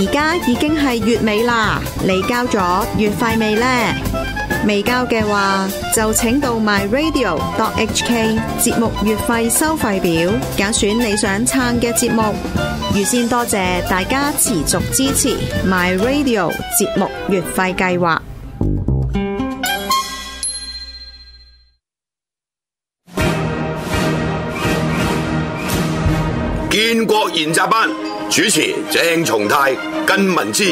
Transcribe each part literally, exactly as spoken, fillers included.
家已經係月尾啦，你交咗月費未呢？未交嘅話，就請到 my radio dot h k 節目月費收費表，揀選你想撐嘅節目。預先多謝大家持續支持 my radio 節目月費計劃。 建國研習班主持鄭松泰、根文之。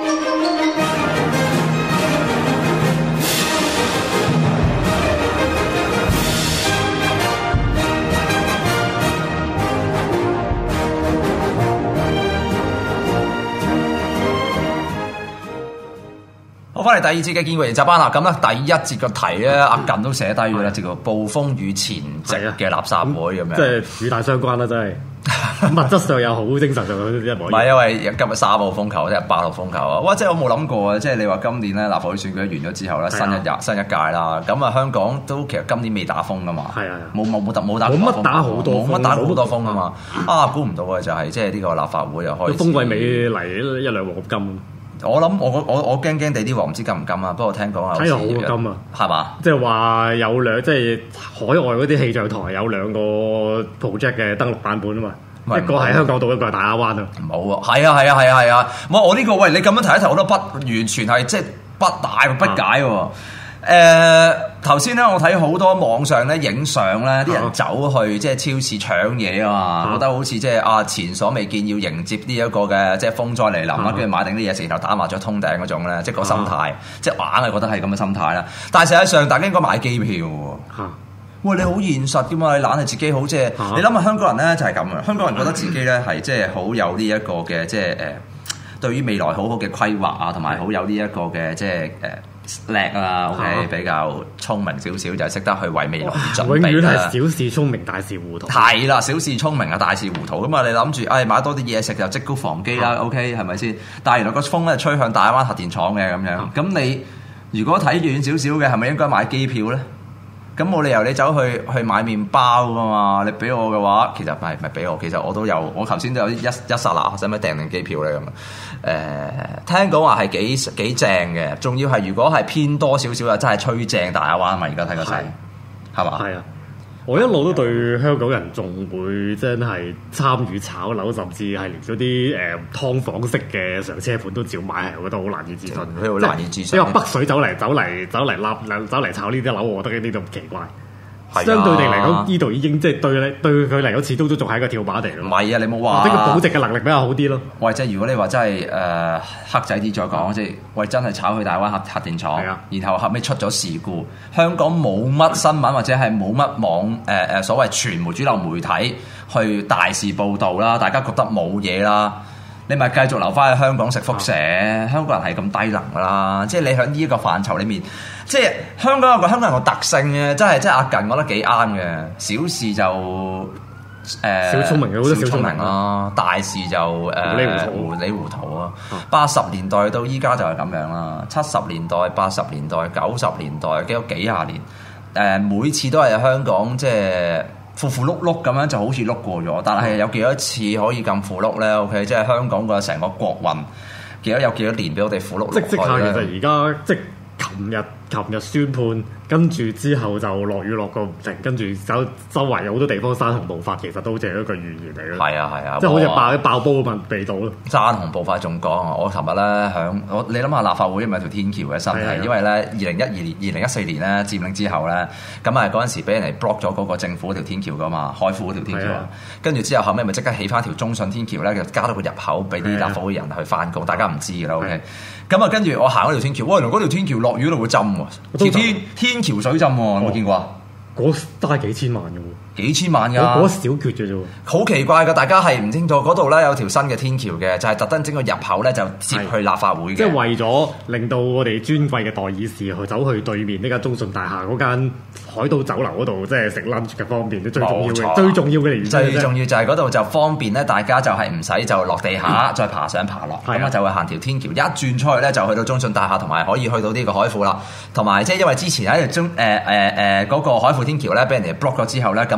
好，翻嚟第二節嘅建國研習班啦。咁咧，第一節個題咧，阿近都寫低咗啦，叫做暴風雨前夕嘅垃圾會咁樣。 即係與大相關啦，真係。物質上又好，精神上都一模一樣。 唔係，因為今日三號風球，即係八號風球啊！哇！即係我冇諗過啊！即係你話今年咧立法會選舉完咗之後咧，新一日新一屆啦。咁啊，香港都其實今年未打風噶嘛。係啊。冇冇冇打冇打冇乜打好多， 冇乜打好多風啊嘛。啊，估唔到嘅就係即係呢個立法會又開始。 風季尾嚟一兩鑊金。 我諗我我我驚驚地啲鑊唔知金唔金啊！不過聽講啊， 睇落好過金啊，係嘛？即係話有兩即係海外嗰啲氣象台有兩個 project 嘅登陸版本啊嘛。一個係香港島，一個係大亞灣啊！ 冇啊，係啊，係啊，係啊，係啊！冇我呢個喂，你咁樣提一提，我都不完全係即係不大不解喎。誒頭先咧，我睇好多網上咧影相咧，啲人走去即係超市搶嘢啊嘛，覺得好似即係啊前所未見，要迎接呢一個嘅即係風災嚟臨啦，跟住買定啲嘢食，然後打麻雀通頂嗰種咧，即係個心態，即係硬係覺得係咁嘅心態啦。但係實際上，大家應該買機票喎。喂，你好現實㗎嘛？你懶係自己好即係，你諗下香港人咧就係咁嘅。香港人覺得自己咧係即係好有呢一個嘅即係誒，對於未來好好嘅規劃啊，同埋好有呢一個嘅即係誒叻啊。OK，比較聰明少少，就係識得去為未來而準備啦。永遠係小事聰明，大事糊塗。 係啦，小事聰明啊，大事糊塗咁啊！你諗住誒買多啲嘢食就積高防機啦。OK，係咪先？但係原來個風咧吹向大灣核電廠嘅咁樣。咁你如果睇遠少少嘅，係咪應該買機票咧？咁冇理由你走去去買麵包噶嘛？你俾我嘅話，其實唔係唔係俾我，其實我都有，我頭先都有一一剎那，使唔使訂定機票咧咁啊？誒、呃，聽講話係幾幾正嘅，仲要係如果係偏多少少啊，真係吹正大亞灣嘛！而家睇個勢，係嘛？係啊！ 我一路都對香港人仲會真係參與炒樓，甚至係連嗰啲誒劏房式嘅上車盤都照買，係我覺得好難以置信。 好難以置信。 因為北水走嚟走嚟走嚟立走嚟炒呢啲樓，我覺得呢啲都唔奇怪。相對地嚟講，呢度已經即係對咧對佢嚟講，始終都仲係一個跳板地咯。 唔係啊，你冇話。 或者個保值嘅能力比較好啲咯。 喂，即係如果你話真係誒、呃、黑仔啲再講，即係喂真係炒去大灣核核電廠，啊、然後後尾出咗事故，香港冇乜新聞或者係冇乜網誒誒、呃、所謂傳媒主流媒體去大肆報導啦，大家覺得冇嘢啦。你咪繼續留翻喺香港食輻射，啊、香港人係咁低能㗎啦！即係你喺呢一個範疇裡面，即係香港有個香港人個特性嘅，真係真係阿近覺得幾啱嘅。小事就誒，呃、 小聰明嘅好多小聰明啦，大事就誒糊里糊塗，糊里糊塗啊！八十年代到依家就係咁樣啦，七十年代、八十年代、九十年代，幾多幾廿年誒、呃，每次都係香港即係。符符碌碌咁樣就好似碌過咗，但係有幾多次可以咁符碌咧 ？OK，即係香港個成個國運幾多有幾多年俾我哋符碌碌即即下其實而家即琴日琴日宣判，跟住之後就落雨落個唔停，跟住周周圍有好多地方山洪暴發，其實都好似係一個預言嚟嘅。係啊係啊，即係好似爆哇爆煲咁嘅味道咯。山洪暴發仲講啊！我琴日咧響我你諗下立法會咪條天橋嘅身體，的因為咧二零一二年、二零一四年咧佔領之後咧，咁啊嗰陣時俾人哋 block 咗嗰個政府嗰條天橋噶嘛，海富嗰條天橋，跟住的之後後尾咪即刻起翻條中信天橋咧，就加多個入口俾啲立法會人去翻工，的大家唔知㗎啦 OK。咁啊，跟住我行嗰條天橋，哇！原來嗰條天橋落雨都會浸喎，條天天橋水浸喎，有冇見過啊？ 嗰都係幾千萬嘅喎。 幾千萬㗎， 嗰小決嘅啫喎， 好奇怪㗎！大家係唔清楚嗰度咧有條新嘅天橋嘅，就係特登整個入口咧就接去立法會嘅，即係為咗令到我哋尊貴嘅代議士去走去對面呢間中信大廈嗰間海島酒樓嗰度，即係食 lunch 嘅方便，最重要嘅最重要嘅原因。最重要就係嗰度就方便咧，大家就係唔使就落地下、嗯、再爬上爬落，咁啊就會行條天橋一轉出去咧，就去到中信大廈，同埋可以去到呢個海富啦。同埋即係因為之前喺中誒誒誒嗰個海富天橋咧，俾人哋 block 咗之後咧，咁啲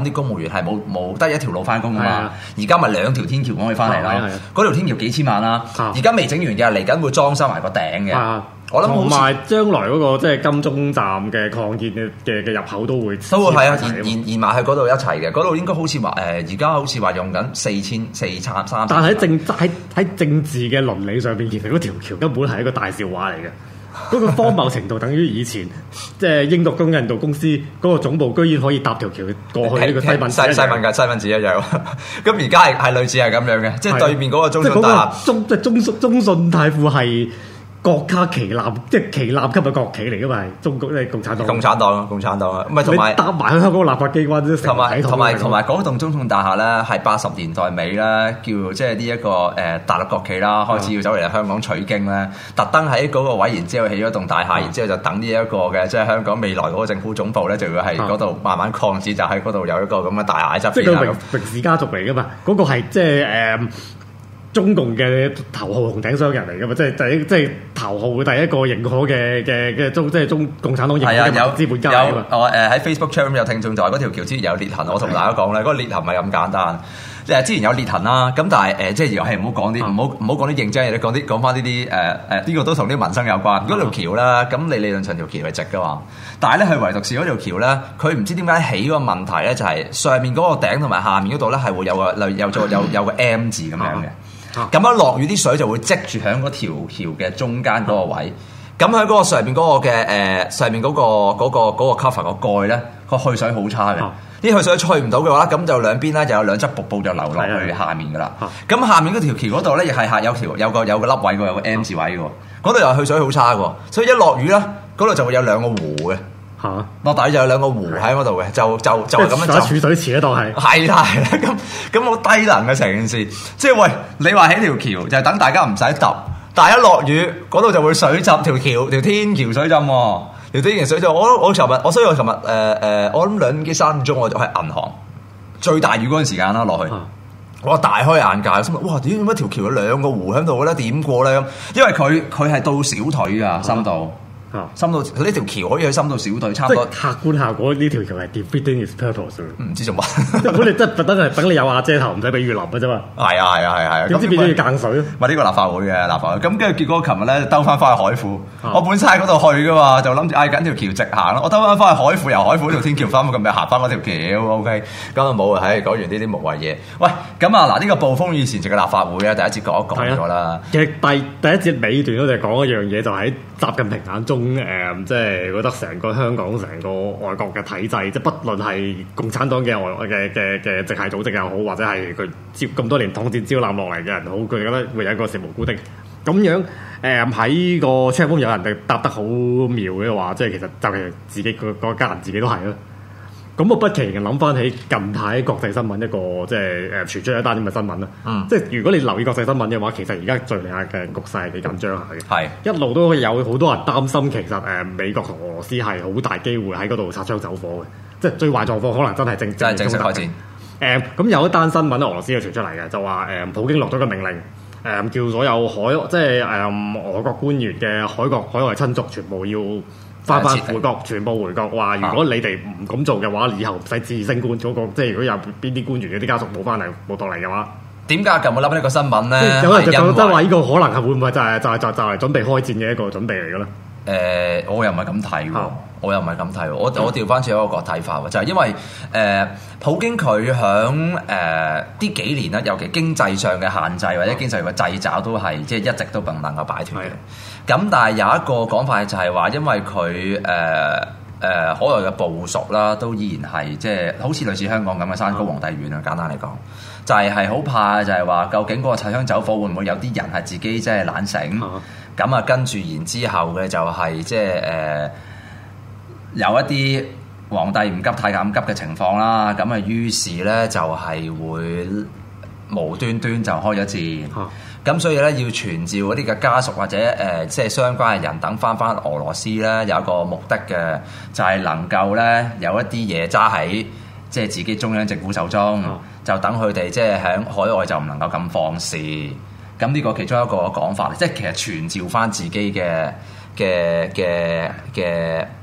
啲公務員係冇冇得一條路翻工噶嘛，而家咪兩條天橋可以翻嚟啦。嗰條天橋幾千萬啦，而家未整完嘅，嚟緊會裝修埋個頂嘅。我諗同埋將來嗰個即係金鐘站嘅擴建嘅嘅嘅入口都會都會係啊，延延延埋去嗰度一齊嘅。嗰度應該好似話誒，而家好似話用緊四千四三三。 但係喺政喺喺政治嘅倫理上邊，其實嗰條橋根本係一個大笑話嚟嘅。嗰個荒謬程度等於以前即係英國公印度公司嗰個總部，居然可以搭條橋過去呢個西敏西西敏嘅西敏寺一樣。咁而家係係類似係咁樣嘅，即係對面嗰個中信大廈， 中即係中信中信泰富係國家旗艦，即係旗艦級嘅國企嚟噶嘛？係中國即係共產黨。 共產黨啊，共產黨啊，唔係同埋搭埋去香港立法機關啫。 同埋同埋同埋嗰棟中信大廈咧，係八十年代尾咧，叫即係呢一個誒大陸國企啦，開始要走嚟香港取經咧，特登喺嗰個位，然之後起咗棟大廈，然之後就等呢一個嘅即係香港未來嗰個政府總部咧，就要喺嗰度慢慢擴展，就喺嗰度有一個咁嘅大廈側邊。 即係個榮榮氏家族嚟噶嘛？嗰個係即係誒。中共嘅頭號紅頂商人嚟噶嘛，即係第一，即係頭號第一個認可嘅嘅嘅中，即係中共產黨認可嘅資本家嚟嘛。 有我誒喺 Facebook channel 有聽眾就話嗰條橋之前有裂痕，我同大家講咧，嗰個裂痕唔係咁簡單。即係之前有裂痕啦，咁但係誒，即係又係唔好講啲，唔好唔好講啲認真嘢，你講啲講翻呢啲誒誒，呢個都同啲民生有關。嗰條橋啦，咁你理論上條橋係直噶嘛，但係咧佢唯獨是嗰條橋咧，佢唔知點解起個問題咧，就係上面嗰個頂同埋下面嗰度咧係會有個類有咗有有個 M 字咁樣嘅。咁樣落雨啲水就會積住喺嗰條橋嘅中間嗰個位，咁喺嗰個上面嗰個嘅誒、呃、上面嗰、嗰個嗰、嗰個嗰、嗰個 cover 個蓋咧，個去水好差嘅，啲、啊、去水去唔到嘅話，咁就兩邊咧就有兩側瀑布就流落去下面噶啦。咁、啊、下面嗰條橋嗰度咧，亦係下有條有個有個凹位嘅，有個 M 字位嘅，嗰度又去水好差嘅，所以一落雨咧，嗰度就會有兩個湖嘅。嚇！落底就有兩個湖喺嗰度嘅，就就就係咁樣就儲水池咧，當係係啦係啦，咁咁好低能嘅成件事，即係喂你話起條橋就係等大家唔使揼，但係一落雨嗰度就會水浸條橋條天橋水浸喎，條天橋水浸。我我尋日我所以我尋日誒誒，我諗兩幾三點鐘我就喺銀行最大雨嗰陣時間啦落去，我大開眼界，心諗哇點解條橋有兩個湖喺度嘅咧？點過咧咁？因為佢佢係到小腿㗎深度。啊！深到佢呢條橋可以去深到小腿，差唔多。客觀效果呢條橋係 defeating its purpose。唔知做乜。咁你真係特登係等你有瓦遮頭，唔使俾雨淋嘅啫嘛。係啊係啊係係。點知變咗要間水？咪呢個立法會嘅立法會。咁跟住結果，琴日咧兜翻翻去海富。啊、我本身喺嗰度去嘅嘛，就諗住嗌緊條橋直行咯。我兜翻翻去海富，由海富條天橋翻咁咪行翻嗰條橋。OK。咁啊冇啊，唉講完呢啲無謂嘢。喂，咁啊嗱，呢個暴風雨前夕嘅立法會咧，第一節講一講咗啦。其實第第一節尾段咧就講一樣嘢，就喺習近平眼中誒。誒，即係覺得成個香港、成個外國嘅體制，即係不論係共產黨嘅外嘅嘅嘅直系組織又好，或者係佢接咁多年統戰招攬落嚟嘅人好，佢覺得會有一個食無辜的咁樣。誒喺個 chat room 有人哋答得好妙嘅話，即係其實就係自己個個家人自己都係咯。咁我不期然諗翻起近排國際新聞一個即係誒傳出一單咁嘅新聞啦。嗯，即係如果你留意國際新聞嘅話，其實而家敍利亞嘅局勢係幾緊張下嘅。係一路都有好多人擔心，其實誒、呃、美國同俄羅斯係好大機會喺嗰度擦槍走火嘅。即係最壞狀況可能真係正真係正式開戰。誒咁、呃、有一單新聞俄羅斯就傳出嚟嘅，就話誒、呃、普京落咗個命令，誒、呃、叫所有海即係誒、呃、俄國官員嘅海國海外親族全部要翻翻回國，全部回國。話如果你哋唔咁做嘅話，以後唔使自升官嗰個，即係如果有邊啲官員嗰啲家屬冇翻嚟冇到嚟嘅話，點解咁冇諗呢個新聞咧？有人就覺得話呢個可能係會唔會就係就係就就係準備開戰嘅一個準備嚟嘅咧？誒、呃，我又唔係咁睇喎，我又唔係咁睇喎。我我調翻轉一個睇法喎，就係、是、因為誒、呃、普京佢響誒呢幾年咧，尤其經濟上嘅限制或者經濟嘅掣肘都係即係一直都唔能夠擺脫嘅。咁但係有一個講法就係話，因為佢誒誒海外嘅部屬啦，都依然係即係好似類似香港咁嘅山高皇帝遠啊。簡單嚟講，就係係好怕就係話，究竟嗰個擦槍走火會唔會有啲人係自己即係懶醒？咁啊，跟住然之後嘅就係即係誒有一啲皇帝唔急太監急嘅情況啦。咁啊，於是咧就係會無端端就開咗戰。咁所以咧要傳召嗰啲嘅家屬或者誒、呃、即係相關嘅人等翻翻俄羅斯咧，有一個目的嘅，就係、是、能夠咧有一啲嘢揸喺即係自己中央政府手中，嗯、就等佢哋即係喺海外就唔能夠咁放肆。咁呢個其中一個講法，即係其實傳召翻自己嘅嘅嘅嘅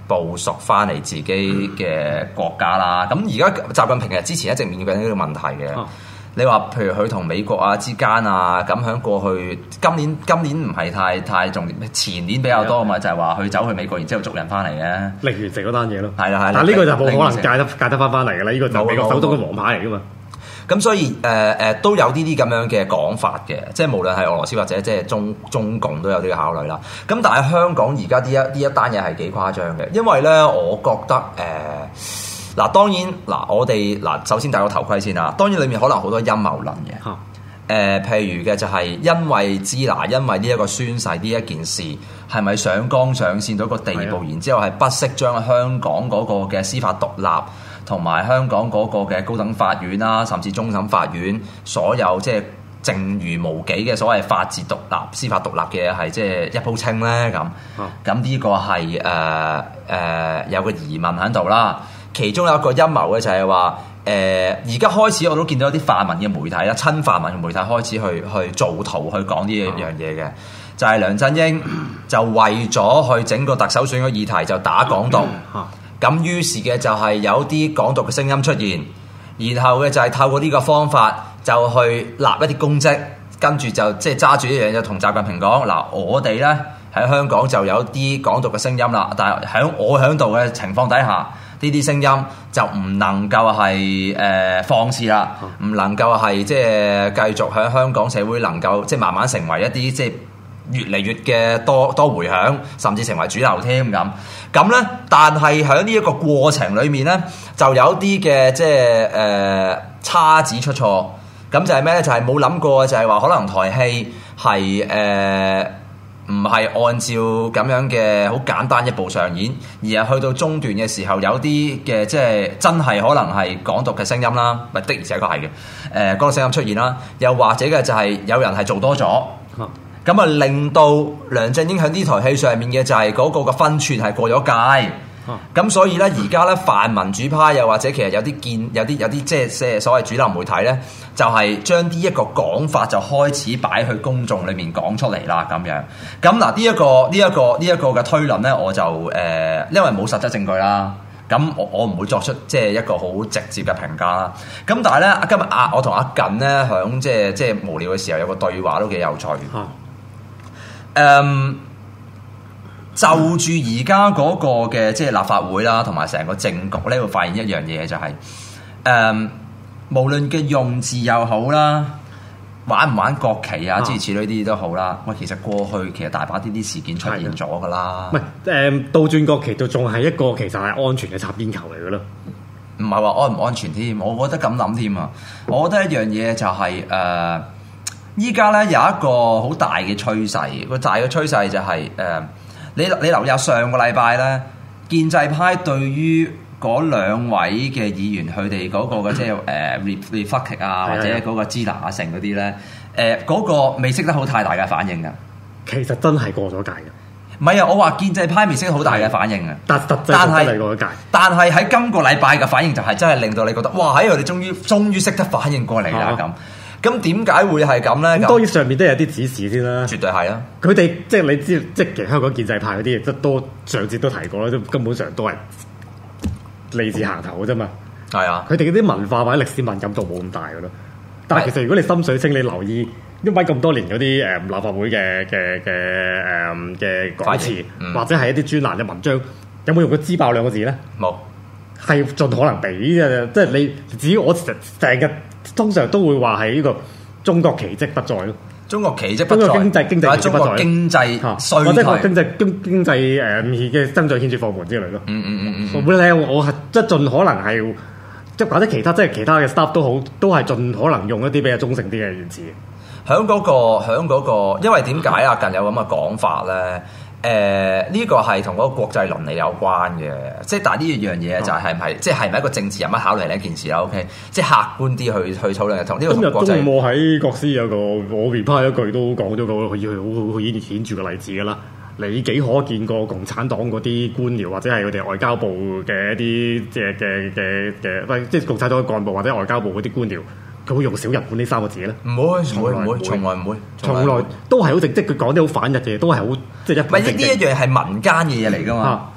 部屬翻嚟自己嘅國家啦。咁而家習近平其實之前一直面對緊呢個問題嘅。啊、你話譬如佢同美國啊之間啊，咁喺過去今年今年唔係太太重點，前年比較多啊嘛，就係話佢走去美國，然之後捉人翻嚟嘅，力完成嗰單嘢咯。係啦係啦，但呢個就冇可能戒得戒得翻翻嚟㗎啦。呢、呢個就美國首都嘅王牌嚟㗎嘛。咁所以誒誒、呃呃、都有呢啲咁樣嘅講法嘅，即係無論係俄羅斯或者即係中中共都有呢個考慮啦。咁但係香港而家呢一呢一單嘢係幾誇張嘅，因為咧我覺得誒嗱、呃、當然嗱我哋嗱首先戴個頭盔先啦。當然裡面可能好多陰謀論嘅，誒、呃、譬如嘅就係因為支那因為呢一個宣誓呢一件事係咪上綱上線到一個地步，的然之後係不惜將香港嗰個嘅司法獨立同埋香港嗰個嘅高等法院啦，甚至終審法院所有即係剩餘無幾嘅所謂法治獨立、司法獨立嘅嘢係即係一鋪清咧咁。咁呢、啊、個係誒誒有個疑問喺度啦。其中有一個陰謀嘅就係話誒，而家開始我都見到有啲泛民嘅媒體啦、親泛民嘅媒體開始去去造圖去講呢一樣嘢嘅，啊、就係梁振英就為咗去整個特首選舉議題就打港獨。啊啊咁於是嘅就係有啲港獨嘅聲音出現，然後嘅就係透過呢個方法就去立一啲公職，跟住就即係揸住一樣嘢就同習近平講嗱，我哋咧喺香港就有啲港獨嘅聲音啦，但係喺我喺度嘅情況底下，呢啲聲音就唔能夠係誒、呃、放肆啦，唔能夠係即係繼續喺香港社會能夠即係慢慢成為一啲即係越嚟越嘅多多迴響，甚至成為主流添咁。咁咧，但係喺呢一個過程裏面咧，就有啲嘅即係誒叉子出錯。咁就係咩咧？就係冇諗過，就係話可能台戲係誒唔係按照咁樣嘅好簡單一步上演，而係去到中段嘅時候，有啲嘅即係真係可能係港獨嘅聲音啦，咪的而且確係嘅。誒、呃，嗰、那個聲音出現啦，又或者嘅就係有人係做多咗。啊咁啊，令到梁振英喺呢台戲上面嘅就係嗰個嘅分寸係過咗界，咁、啊、所以咧而家咧泛民主派又或者其實有啲見有啲有啲即係即係所謂主流媒體咧，就係將呢一個講法就開始擺去公眾裏面講出嚟啦咁樣。咁嗱呢一個呢一個呢一個嘅推論咧，我就誒、呃、因為冇實質證據啦，咁我我唔會作出即係一個好直接嘅評價啦。咁但係咧今日阿我同阿近咧響即係即係無聊嘅時候有個對話都幾有趣。啊誒、um, 就住而家嗰個嘅即係立法會啦，同埋成個政局咧，會發現一樣嘢就係、是、誒，um, 無論嘅用字又好啦，玩唔玩國旗啊，諸如此類啲都好啦。喂，其實過去其實大把呢啲事件出現咗噶啦。唔係誒，倒轉國旗都仲係一個其實係安全嘅擦邊球嚟嘅咯。唔係話安唔安全添，我覺得咁諗添啊。我覺得一樣嘢就係、是、誒。Uh, 依家咧有一個好大嘅趨勢，個大嘅趨勢就係、是、誒、呃，你你留意下上個禮拜咧，建制派對於嗰兩位嘅議員佢哋嗰個嘅即係誒 reflect 啊，或者嗰個支那啊成嗰啲咧，誒嗰、呃那個未識得好太大嘅反應㗎。其實真係過咗界嘅。唔係啊，我話建制派未識得好大嘅反應啊。但實際真係過咗界。但係喺今個禮拜嘅反應就係真係令到你覺得，哇！喺我哋終於終於識得反應過嚟啦咁。啊咁點解會係咁咧？咁當然上面都有啲指示先啦，絕對係啊！佢哋即係你知，即係香港建制派嗰啲，即多上節都提過啦，都根本上都係利字行頭嘅啫嘛。係啊，佢哋嗰啲文化或者歷史敏感度冇咁大嘅咯。但係其實如果你心水清，你留意因為咁多年嗰啲誒立法會嘅嘅嘅誒嘅講詞，嗯、或者係一啲專欄嘅文章，有冇用過支爆兩個字咧？冇，係盡可能俾嘅，即係你只要我成成日。通常都會話係呢個中國奇蹟不在咯，中國奇蹟不在，經濟經濟中國經濟衰退，或者個經濟經經濟誒嘅增長顯著放緩之類咯。嗯嗯嗯嗯，會咧我係即係盡可能係即係或者其他即係其他嘅 staff 都好，都係盡可能用一啲比較中性啲嘅言辭。喺嗰個喺嗰個，因為點解啊？近有咁嘅講法咧？誒呢、呃這個係同嗰個國際倫理有關嘅，即係但係呢樣嘢就係係唔係即係係咪一個政治人物考慮呢一件事啦 ？OK，即係客觀啲去去討論同呢個同國際。今日中午喺國師有個我 reply 一句都講咗個好好好顯顯著嘅例子㗎啦。你幾可見過共產黨嗰啲官僚或者係佢哋外交部嘅一啲即係嘅嘅嘅，喂，即係共產黨嘅幹部或者外交部嗰啲官僚？佢會用小日本呢三個字咧？唔會，唔會，唔會，從來唔會，從來都係好正，即係佢講啲好反日嘅嘢，都係好即係一。唔係呢？呢一樣係民間嘅嘢嚟㗎嘛。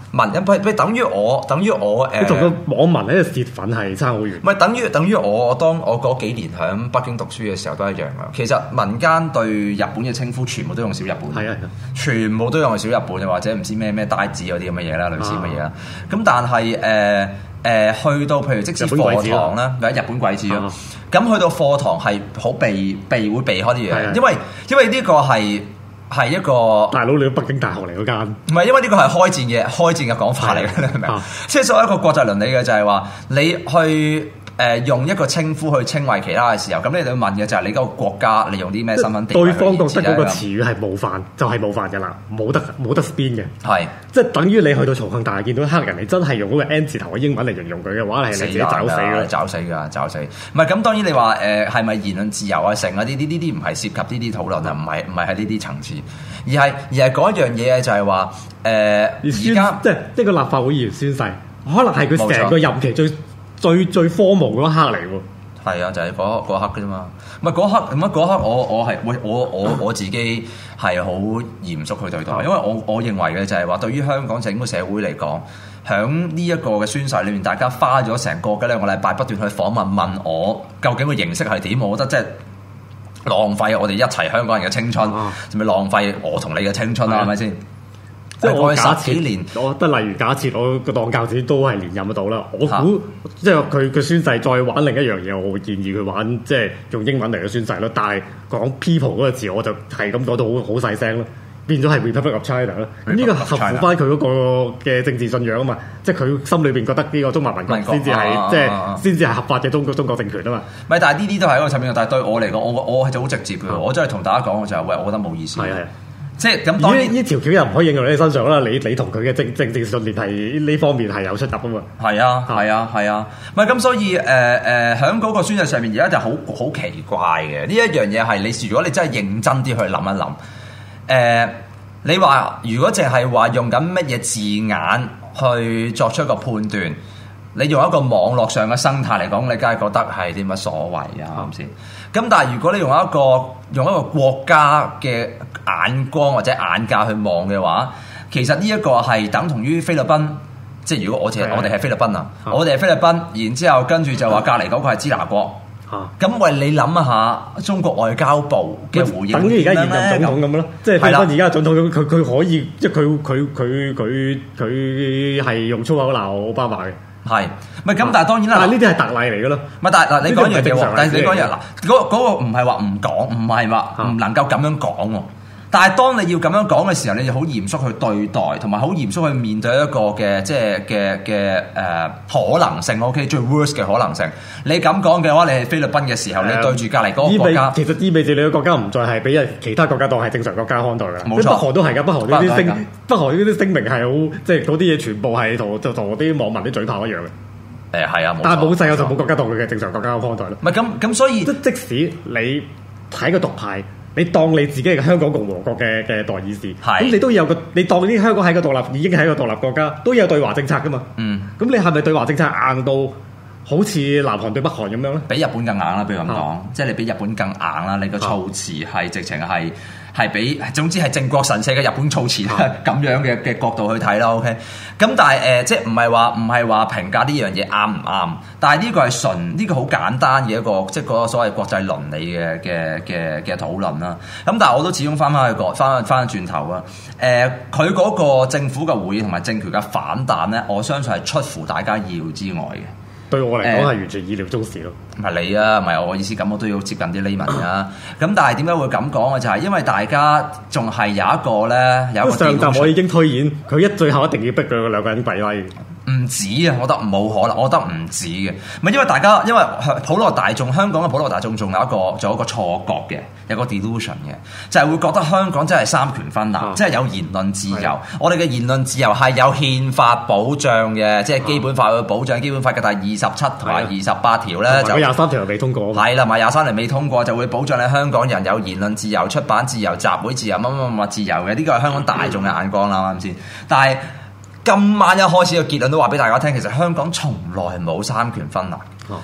民不不等於我等於我誒， 同個網民喺度泄憤係差好遠。 唔係等於等於我當我嗰幾年喺北京讀書嘅時候都一樣噶。其實民間對日本嘅稱呼全部都用小日本，係啊，全部都用小日本又或者唔知咩咩呆子嗰啲咁嘅嘢啦，類似乜嘢啦。咁、啊、但係誒誒去到譬如即使課堂啦，或者日本鬼子咯，咁、啊、去到課堂係好避避會避開啲嘢，因為因為呢個係。係一個大佬，你北京大學嚟嗰間，唔係因為呢個係開戰嘅開戰嘅講法嚟嘅，你明唔明？即係作為一個國際倫理嘅就係話，你去。誒、呃、用一個稱呼去稱謂其他嘅時候，咁你哋要問嘅就係你嗰個國家，你用啲咩身份地位？對方覺得嗰個詞語係冒犯，就係、是、冒犯嘅啦，冇得冇得 spin 嘅。係，即係等於你去到重慶大廈見到黑人，你真係用嗰個 N 字頭嘅英文嚟形容佢嘅話，係你自己找死嘅，找死㗎，找死。唔係咁，當然你話誒係咪言論自由啊？成啊呢啲呢啲唔係涉及呢啲討論啊，唔係唔係喺呢啲層次，而係而係嗰一樣嘢就係話誒而家即係一個立法會議員宣誓，可能係佢成個任期最。最最荒謬嗰一刻嚟喎， 係啊，就係嗰嗰刻嘅啫嘛。唔係嗰刻咁啊，嗰刻我我係我我我我自己係好嚴肅去對待，因為我我認為嘅就係話，對於香港整個社會嚟講，響呢一個嘅宣誓裏面，大家花咗成個嘅兩個禮拜不斷去訪問問我究竟個形式係點，我覺得即係浪費我哋一齊香港人嘅青春，係咪浪費我同你嘅青春啊？係咪先？即係我假設幾年，我覺得例如假設我個當教子都係連任得到啦。我估、啊、即係佢佢宣誓再玩另一樣嘢，我會建議佢玩即係用英文嚟嘅宣誓咯。但係講 people 嗰個字，我就係咁講到好好細聲咯，變咗係 Republic of China 咯。咁呢個合乎翻佢嗰個嘅政治信仰啊嘛，即係佢心裏邊覺得呢個中華民國先至係即係先至係合法嘅中國中國政權啊嘛。唔係，但係呢啲都係一個層面，但係對我嚟講，我我係就好直接嘅、嗯。我真係同大家講嘅就係、是，喂，我覺得冇意思。係係。即係咁，當然呢條橋又唔可以應用喺你身上啦。你你同佢嘅政政治信念係呢方面係有出入啊嘛。係啊，係啊，係啊。唔係咁，所以誒誒，喺、呃、嗰個宣誓上面而家就好好奇怪嘅呢一樣嘢係你，如果你真係認真啲去諗一諗，誒、呃，你話如果淨係話用緊乜嘢字眼去作出一個判斷，你用一個網絡上嘅生態嚟講，你梗係覺得係啲乜所謂啊？啱先？咁但係如果你用一個用一個國家嘅眼光或者眼界去望嘅話，其實呢一個係等同於菲律賓，即係如果我哋我哋係菲律賓啊，我哋係菲律賓，然之後跟住就話隔離嗰個係支那國，咁喂你諗下中國外交部嘅回應，等於而家現任總統咁咯，即係菲律賓而家總統咁，佢佢可以即係佢佢佢佢佢係用粗口鬧奧巴馬嘅。係，咪咁？但係當然啦。但係呢啲係特例嚟嘅咯。咪但係嗱，你講樣嘢喎，但係你講嘢嗱，嗰嗰個唔係話唔講，唔係話唔能夠咁樣講喎。但係當你要咁樣講嘅時候，你就好嚴肅去對待，同埋好嚴肅去面對一個嘅即係嘅嘅誒可能性。OK， 最 worst 嘅可能性。你咁講嘅話，你係菲律賓嘅時候，你對住隔離嗰個國家，其實意味住你個國家唔再係俾人其他國家當係正常國家看待㗎。冇錯，北韓都係㗎，北韓呢啲聲，北韓呢啲聲明係好，即係嗰啲嘢全部係同就同啲網民啲嘴炮一樣嘅。誒係啊，但係冇世界上冇國家當佢嘅正常國家看待咯。唔係咁咁，所以即即使你睇個獨派。你當你自己係香港共和國嘅嘅代議士，咁你都有個你當啲香港係個獨立，已經係一個獨立國家，都有對華政策噶嘛。嗯，咁你係咪對華政策硬到好似南韓對北韓咁樣咧？比日本更硬啦，比如咁講，即係你比日本更硬啦。你個措辭係直情係係比總之係靖國神社嘅日本措辭咁樣嘅嘅角度去睇啦。OK，咁但係誒、呃，即係唔係話唔係話評價呢樣嘢啱唔啱？但係呢個係純呢、這個好簡單嘅一個即係嗰個所謂國際倫理嘅嘅嘅嘅討論啦。咁但係我都始終翻翻去講翻翻轉頭啊。誒、呃，佢嗰個政府嘅回應同埋政權嘅反彈咧，我相信係出乎大家意料之外嘅。對我嚟講係完全意料中事咯。唔係你啊，唔係我意思，咁我都要接近啲 layman 啊。咁但係點解會咁講嘅就係、是、因為大家仲係有一個咧，有一個上集我已經推演，佢一最後一定要逼佢兩個人跪低。唔止啊，我覺得冇可能，我覺得唔止嘅。唔係因為大家，因為普羅大眾，香港嘅普羅大眾仲有一個，仲有一個錯覺嘅，有個 delusion 嘅，就係、是、會覺得香港真係三權分立，啊、即係有言論自由。啊、我哋嘅言論自由係有憲法保障嘅，即係基本法去保障。基本法嘅第二十七同埋二十八條咧，就廿三條未通過。係啦，埋廿三條未通過，就會保障你香港人有言論自由、出版自由、集會自由、乜乜乜自由嘅。呢個係香港大眾嘅眼光啦，啱唔啱先？但係今晚一開始嘅結論都話俾大家聽，其實香港從來冇三權分立。哦、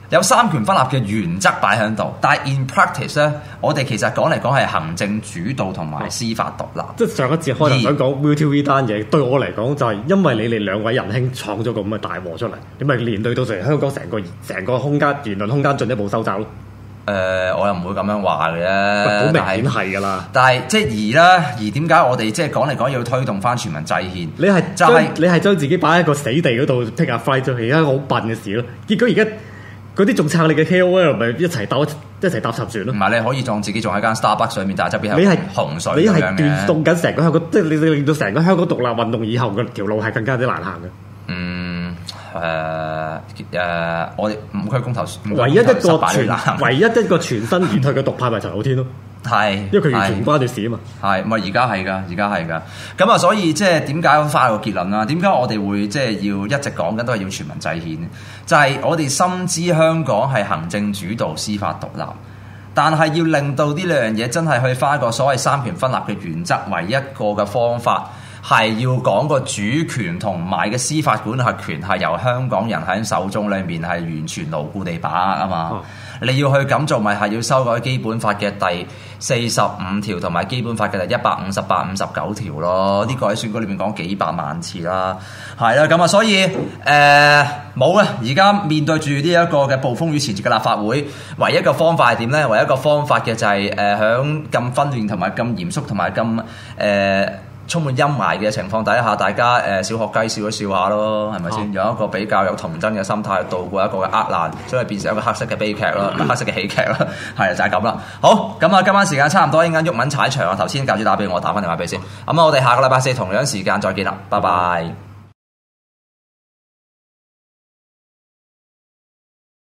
有三權分立嘅原則擺喺度，但係 in practice 咧，我哋其實講嚟講係行政主導同埋司法獨立。 即係上一節開頭想講 ViuTV 單嘢，對我嚟講就係因為你哋兩位仁兄創咗個咁嘅大禍出嚟，你咪連累到成香港成個成個空間言論空間進一步收窄咯。 誒、呃，我又唔會咁樣話嘅， 好明顯係㗎啦。 但係即係而啦，而點解我哋即係講嚟講要推動翻全民制憲？ 你係就係、是、 你係將自己擺喺個死地嗰度 take a fight 咗，係一個好笨嘅事咯。結果而家嗰啲仲撐你嘅 K O L 咪一齊鬥一齊搭插船咯。 唔係你可以當自己仲喺間 Starbucks 上面，但係側邊你係洪水你係咁樣嘅。 斷動緊成個香港，即係你令到成個香港獨立運動以後嘅條路係更加之難行嘅。 嗯。誒誒、呃呃，我哋五區公投， 唯一一個全唯一一個全身而退嘅獨派咪陳浩天咯， 係， 因為佢完全唔關你事啊嘛， 係，咪而家係㗎，而家係㗎，咁啊，所以即係點解花個結論啦？點解我哋會即係要一直講緊都係要全民制憲？就係、是、我哋深知香港係行政主導、司法獨立，但係要令到呢兩樣嘢真係去花一個所謂三權分立嘅原則為一個嘅方法。係要講個主權同埋嘅司法管轄權係由香港人喺手中裏面係完全牢固地把握啊嘛！哦、你要去咁做，咪係要修改基本法嘅第四十五條同埋基本法嘅第一百五十八、五十九條咯。呢、哦、個喺選舉裏面講幾百萬次啦，係啦，咁啊，所以誒冇啊！而、呃、家面對住呢一個嘅暴風雨前夕嘅立法會，唯一嘅方法係點咧？唯一一個方法嘅就係誒響咁紛亂同埋咁嚴肅同埋咁誒。呃充滿陰霾嘅情況底下，大家誒、呃、小學雞笑一笑一下咯，係咪先？用、哦、一個比較有童真嘅心態度過一個嘅厄難，將佢變成一個黑色嘅悲劇咯，黑色嘅喜劇咯，係就係咁啦。好，咁啊，今晚時間差唔多，應該鬱文踩場啊。頭先教主打俾我，打翻電話俾先。咁啊，我哋下個禮拜四同樣時間再見啦，拜拜。